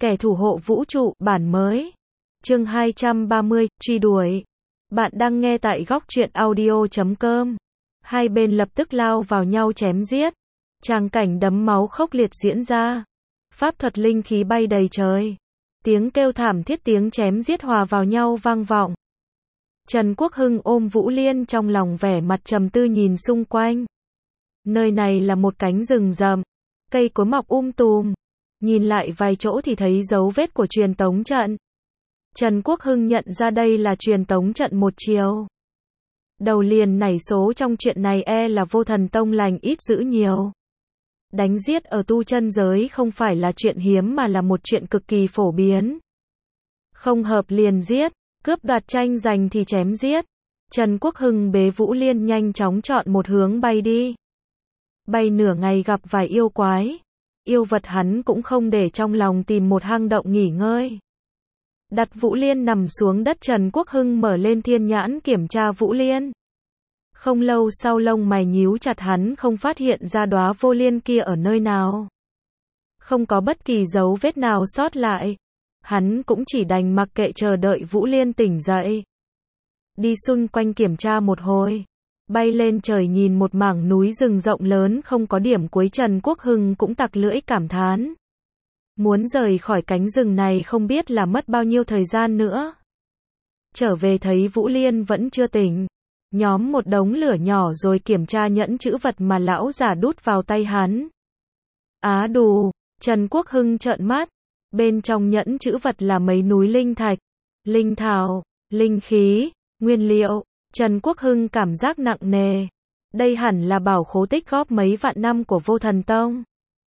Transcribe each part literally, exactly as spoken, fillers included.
Kẻ thủ hộ vũ trụ, bản mới. Chương hai trăm ba mươi, truy đuổi. Bạn đang nghe tại góc truyện audio chấm com. Hai bên lập tức lao vào nhau chém giết. Tràng cảnh đấm máu khốc liệt diễn ra. Pháp thuật linh khí bay đầy trời. Tiếng kêu thảm thiết, tiếng chém giết hòa vào nhau vang vọng. Trần Quốc Hưng ôm Vũ Liên trong lòng, vẻ mặt trầm tư nhìn xung quanh. Nơi này là một cánh rừng rậm, cây cối mọc um tùm. Nhìn lại vài chỗ thì thấy dấu vết của truyền tống trận. Trần Quốc Hưng nhận ra đây là truyền tống trận một chiều. Đầu liền nảy số trong chuyện này e là Vô Thần Tông lành ít dữ nhiều. Đánh giết ở tu chân giới không phải là chuyện hiếm mà là một chuyện cực kỳ phổ biến. Không hợp liền giết, cướp đoạt tranh giành thì chém giết. Trần Quốc Hưng bế Vũ Liên nhanh chóng chọn một hướng bay đi. Bay nửa ngày gặp vài yêu quái. Yêu vật hắn cũng không để trong lòng, tìm một hang động nghỉ ngơi. Đặt Vũ Liên nằm xuống đất, Trần Quốc Hưng mở lên thiên nhãn kiểm tra Vũ Liên. Không lâu sau lông mày nhíu chặt, hắn không phát hiện ra đóa vô liên kia ở nơi nào. Không có bất kỳ dấu vết nào sót lại. Hắn cũng chỉ đành mặc kệ chờ đợi Vũ Liên tỉnh dậy. Đi xung quanh kiểm tra một hồi. Bay lên trời nhìn một mảng núi rừng rộng lớn không có điểm cuối, Trần Quốc Hưng cũng tặc lưỡi cảm thán. Muốn rời khỏi cánh rừng này không biết là mất bao nhiêu thời gian nữa. Trở về thấy Vũ Liên vẫn chưa tỉnh. Nhóm một đống lửa nhỏ rồi kiểm tra nhẫn chữ vật mà lão già đút vào tay hắn. Á đù, Trần Quốc Hưng trợn mắt. Bên trong nhẫn chữ vật là mấy núi linh thạch, linh thảo, linh khí, nguyên liệu. Trần Quốc Hưng cảm giác nặng nề. Đây hẳn là bảo khố tích góp mấy vạn năm của Vô Thần Tông.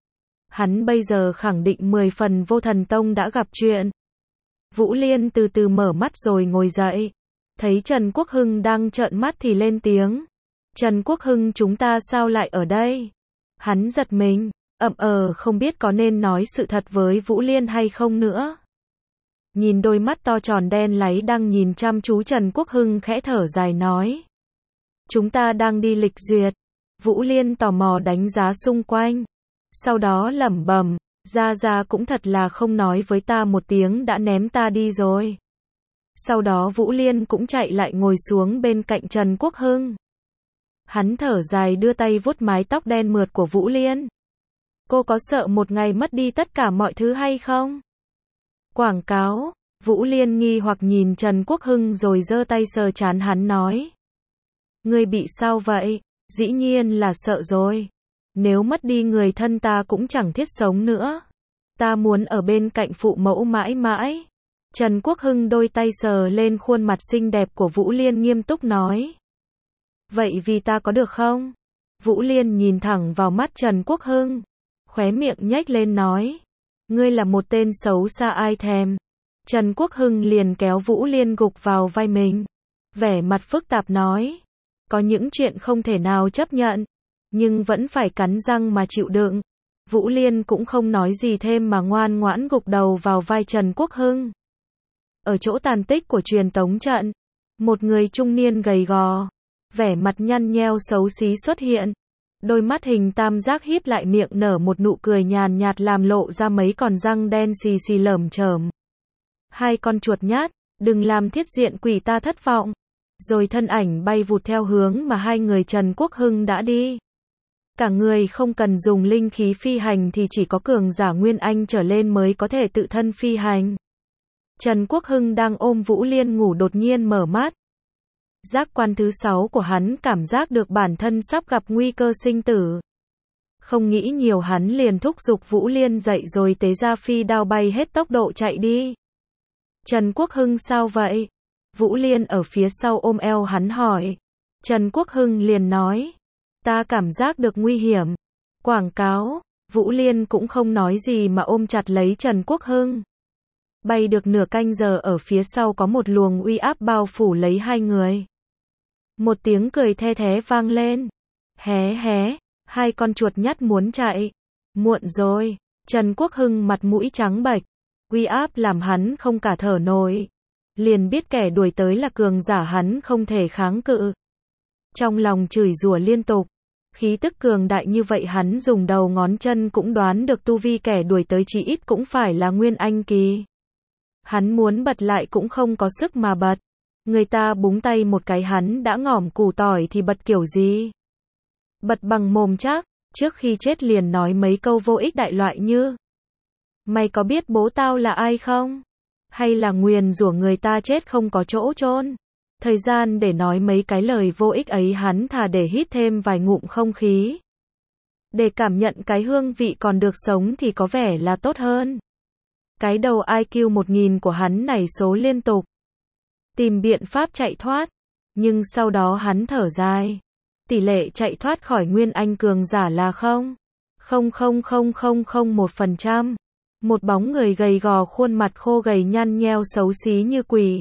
Hắn bây giờ khẳng định mười phần Vô Thần Tông đã gặp chuyện. Vũ Liên từ từ mở mắt rồi ngồi dậy. Thấy Trần Quốc Hưng đang trợn mắt thì lên tiếng. Trần Quốc Hưng, chúng ta sao lại ở đây? Hắn giật mình, ậm ờ không biết có nên nói sự thật với Vũ Liên hay không nữa. Nhìn đôi mắt to tròn đen láy đang nhìn chăm chú Trần Quốc Hưng khẽ thở dài nói. Chúng ta đang đi lịch duyệt. Vũ Liên tò mò đánh giá xung quanh. Sau đó lẩm bẩm, Gia Gia cũng thật là không nói với ta một tiếng đã ném ta đi rồi. Sau đó Vũ Liên cũng chạy lại ngồi xuống bên cạnh Trần Quốc Hưng. Hắn thở dài đưa tay vuốt mái tóc đen mượt của Vũ Liên. Cô có sợ một ngày mất đi tất cả mọi thứ hay không? Quảng cáo. Vũ Liên nghi hoặc nhìn Trần Quốc Hưng rồi giơ tay sờ trán hắn nói. Ngươi bị sao vậy? Dĩ nhiên là sợ rồi. Nếu mất đi người thân ta cũng chẳng thiết sống nữa. Ta muốn ở bên cạnh phụ mẫu mãi mãi. Trần Quốc Hưng đôi tay sờ lên khuôn mặt xinh đẹp của Vũ Liên nghiêm túc nói. Vậy vì ta có được không? Vũ Liên nhìn thẳng vào mắt Trần Quốc Hưng. Khóe miệng nhếch lên nói. Ngươi là một tên xấu xa ai thèm. Trần Quốc Hưng liền kéo Vũ Liên gục vào vai mình. Vẻ mặt phức tạp nói. Có những chuyện không thể nào chấp nhận. Nhưng vẫn phải cắn răng mà chịu đựng. Vũ Liên cũng không nói gì thêm mà ngoan ngoãn gục đầu vào vai Trần Quốc Hưng. Ở chỗ tàn tích của truyền tống trận. Một người trung niên gầy gò. Vẻ mặt nhăn nheo xấu xí xuất hiện. Đôi mắt hình tam giác híp lại, miệng nở một nụ cười nhàn nhạt làm lộ ra mấy con răng đen xì xì lởm chởm. Hai con chuột nhát, đừng làm thiết diện quỷ ta thất vọng. Rồi thân ảnh bay vụt theo hướng mà hai người Trần Quốc Hưng đã đi. Cả người không cần dùng linh khí phi hành thì chỉ có cường giả Nguyên Anh trở lên mới có thể tự thân phi hành. Trần Quốc Hưng đang ôm Vũ Liên ngủ đột nhiên mở mắt. Giác quan thứ sáu của hắn cảm giác được bản thân sắp gặp nguy cơ sinh tử. Không nghĩ nhiều hắn liền thúc giục Vũ Liên dậy rồi tế ra phi đao bay hết tốc độ chạy đi. Trần Quốc Hưng sao vậy? Vũ Liên ở phía sau ôm eo hắn hỏi. Trần Quốc Hưng liền nói. Ta cảm giác được nguy hiểm. Quảng cáo. Vũ Liên cũng không nói gì mà ôm chặt lấy Trần Quốc Hưng. Bay được nửa canh giờ ở phía sau có một luồng uy áp bao phủ lấy hai người. Một tiếng cười the thé vang lên. Hé hé, hai con chuột nhắt muốn chạy. Muộn rồi. Trần Quốc Hưng mặt mũi trắng bệch. Uy áp làm hắn không cả thở nổi. Liền biết kẻ đuổi tới là cường giả hắn không thể kháng cự. Trong lòng chửi rủa liên tục. Khí tức cường đại như vậy hắn dùng đầu ngón chân cũng đoán được tu vi kẻ đuổi tới chí ít cũng phải là Nguyên Anh kỳ. Hắn muốn bật lại cũng không có sức mà bật. Người ta búng tay một cái hắn đã ngỏm củ tỏi thì bật kiểu gì? Bật bằng mồm chắc, trước khi chết liền nói mấy câu vô ích đại loại như: mày có biết bố tao là ai không? Hay là nguyền rủa người ta chết không có chỗ chôn. Thời gian để nói mấy cái lời vô ích ấy hắn thà để hít thêm vài ngụm không khí. Để cảm nhận cái hương vị còn được sống thì có vẻ là tốt hơn. Cái đầu i kiu một nghìn của hắn nảy số liên tục. Tìm biện pháp chạy thoát. Nhưng sau đó hắn thở dài. Tỷ lệ chạy thoát khỏi Nguyên Anh cường giả là không. không không không không không một phần trăm. Một bóng người gầy gò khuôn mặt khô gầy nhăn nheo xấu xí như quỷ.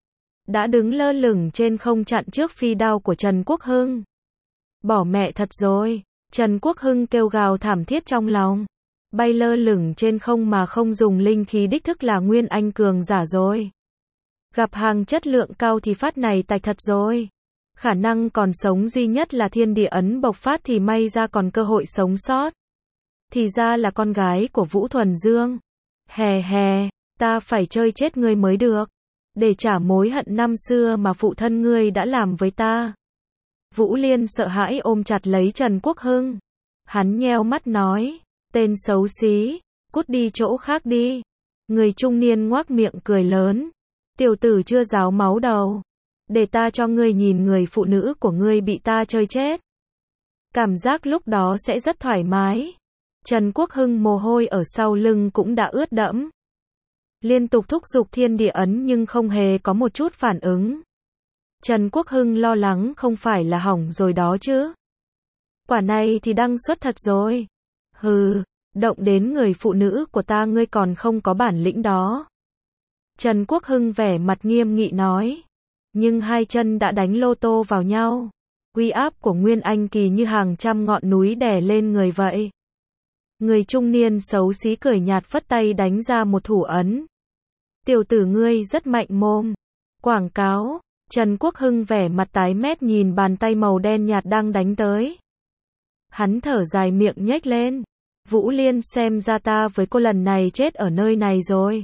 Đã đứng lơ lửng trên không chặn trước phi đao của Trần Quốc Hưng. Bỏ mẹ thật rồi. Trần Quốc Hưng kêu gào thảm thiết trong lòng. Bay lơ lửng trên không mà không dùng linh khí đích thức là Nguyên Anh cường giả rồi. Gặp hàng chất lượng cao thì phát này tạch thật rồi. Khả năng còn sống duy nhất là thiên địa ấn bộc phát thì may ra còn cơ hội sống sót. Thì ra là con gái của Vũ Thuần Dương. Hè hè, ta phải chơi chết ngươi mới được. Để trả mối hận năm xưa mà phụ thân ngươi đã làm với ta. Vũ Liên sợ hãi ôm chặt lấy Trần Quốc Hưng. Hắn nheo mắt nói, tên xấu xí, cút đi chỗ khác đi. Người trung niên ngoác miệng cười lớn. Tiểu tử chưa ráo máu đầu. Để ta cho ngươi nhìn người phụ nữ của ngươi bị ta chơi chết. Cảm giác lúc đó sẽ rất thoải mái. Trần Quốc Hưng mồ hôi ở sau lưng cũng đã ướt đẫm. Liên tục thúc giục thiên địa ấn nhưng không hề có một chút phản ứng. Trần Quốc Hưng lo lắng không phải là hỏng rồi đó chứ. Quả này thì đăng xuất thật rồi. Hừ, động đến người phụ nữ của ta ngươi còn không có bản lĩnh đó. Trần Quốc Hưng vẻ mặt nghiêm nghị nói. Nhưng hai chân đã đánh lô tô vào nhau. Uy áp của Nguyên Anh kỳ như hàng trăm ngọn núi đè lên người vậy. Người trung niên xấu xí cười nhạt phất tay đánh ra một thủ ấn. Tiểu tử ngươi rất mạnh mồm. Quảng cáo. Trần Quốc Hưng vẻ mặt tái mét nhìn bàn tay màu đen nhạt đang đánh tới. Hắn thở dài miệng nhếch lên. Vũ Liên xem ra ta với cô lần này chết ở nơi này rồi.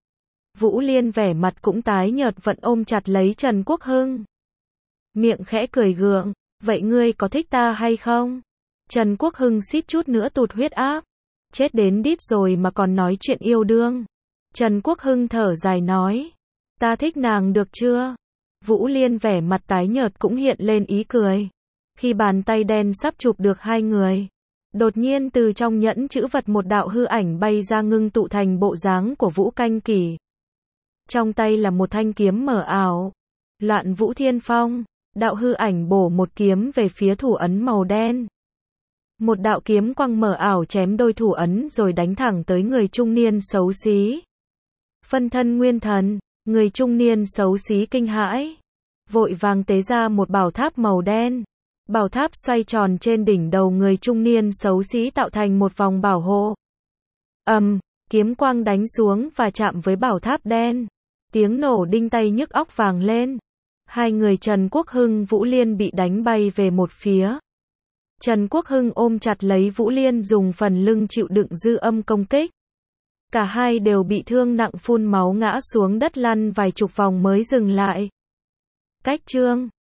Vũ Liên vẻ mặt cũng tái nhợt vẫn ôm chặt lấy Trần Quốc Hưng. Miệng khẽ cười gượng. Vậy ngươi có thích ta hay không? Trần Quốc Hưng suýt chút nữa tụt huyết áp. Chết đến đít rồi mà còn nói chuyện yêu đương. Trần Quốc Hưng thở dài nói. Ta thích nàng được chưa? Vũ Liên vẻ mặt tái nhợt cũng hiện lên ý cười. Khi bàn tay đen sắp chụp được hai người. Đột nhiên từ trong nhẫn chữ vật một đạo hư ảnh bay ra ngưng tụ thành bộ dáng của Vũ Canh Kỷ. Trong tay là một thanh kiếm mờ ảo. Loạn Vũ Thiên Phong. Đạo hư ảnh bổ một kiếm về phía thủ ấn màu đen. Một đạo kiếm quang mờ ảo chém đôi thủ ấn rồi đánh thẳng tới người trung niên xấu xí. Phân thân nguyên thần, người trung niên xấu xí kinh hãi. Vội vàng tế ra một bảo tháp màu đen. Bảo tháp xoay tròn trên đỉnh đầu người trung niên xấu xí tạo thành một vòng bảo hộ. Ầm, um, kiếm quang đánh xuống và chạm với bảo tháp đen. Tiếng nổ đinh tai nhức óc vang lên. Hai người Trần Quốc Hưng Vũ Liên bị đánh bay về một phía. Trần Quốc Hưng ôm chặt lấy Vũ Liên dùng phần lưng chịu đựng dư âm công kích. Cả hai đều bị thương nặng phun máu ngã xuống đất lăn vài chục vòng mới dừng lại. Cách chương